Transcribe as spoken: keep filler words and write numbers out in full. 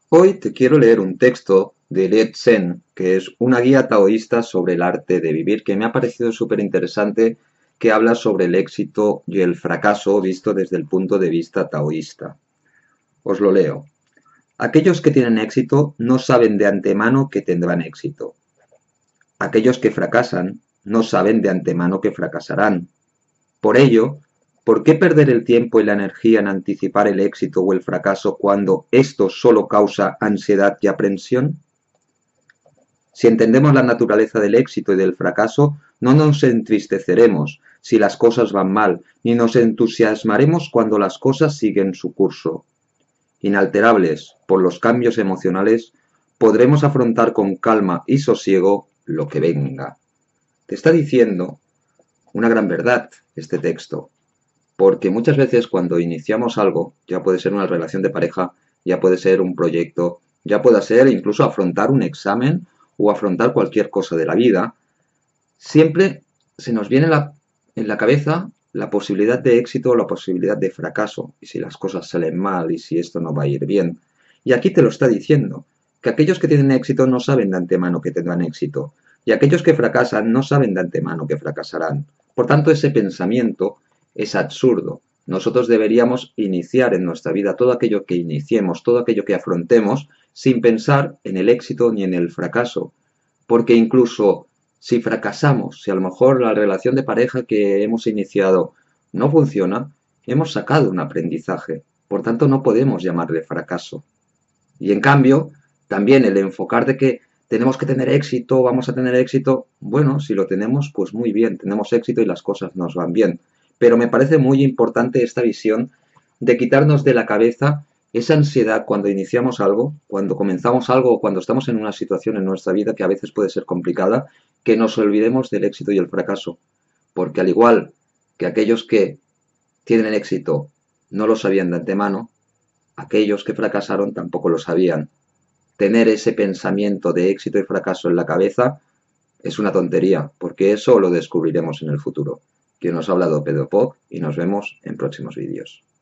Hoy te quiero leer un texto de Liet Sen, que es una guía taoísta sobre el arte de vivir, que me ha parecido súper interesante, que habla sobre el éxito y el fracaso visto desde el punto de vista taoísta. Os lo leo. Aquellos que tienen éxito no saben de antemano que tendrán éxito. Aquellos que fracasan no saben de antemano que fracasarán. Por ello, ¿por qué perder el tiempo y la energía en anticipar el éxito o el fracaso cuando esto solo causa ansiedad y aprensión? Si entendemos la naturaleza del éxito y del fracaso, no nos entristeceremos si las cosas van mal, ni nos entusiasmaremos cuando las cosas siguen su curso. Inalterables por los cambios emocionales, podremos afrontar con calma y sosiego lo que venga. Te está diciendo una gran verdad este texto, porque muchas veces cuando iniciamos algo, ya puede ser una relación de pareja, ya puede ser un proyecto, ya puede ser incluso afrontar un examen o afrontar cualquier cosa de la vida, siempre se nos viene la, en la cabeza la posibilidad de éxito o la posibilidad de fracaso, y si las cosas salen mal y si esto no va a ir bien. Y aquí te lo está diciendo, que aquellos que tienen éxito no saben de antemano que tendrán éxito, y aquellos que fracasan no saben de antemano que fracasarán. Por tanto, ese pensamiento es absurdo. Nosotros deberíamos iniciar en nuestra vida todo aquello que iniciemos, todo aquello que afrontemos, sin pensar en el éxito ni en el fracaso. Porque incluso si fracasamos, si a lo mejor la relación de pareja que hemos iniciado no funciona, hemos sacado un aprendizaje. Por tanto, no podemos llamarle fracaso. Y en cambio, también el enfocar de que tenemos que tener éxito, vamos a tener éxito, bueno, si lo tenemos, pues muy bien, tenemos éxito y las cosas nos van bien. Pero me parece muy importante esta visión de quitarnos de la cabeza esa ansiedad cuando iniciamos algo, cuando comenzamos algo o cuando estamos en una situación en nuestra vida que a veces puede ser complicada, que nos olvidemos del éxito y el fracaso. Porque al igual que aquellos que tienen éxito no lo sabían de antemano, aquellos que fracasaron tampoco lo sabían. Tener ese pensamiento de éxito y fracaso en la cabeza es una tontería, porque eso lo descubriremos en el futuro. Quien nos ha hablado Pedro Pop y nos vemos en próximos vídeos.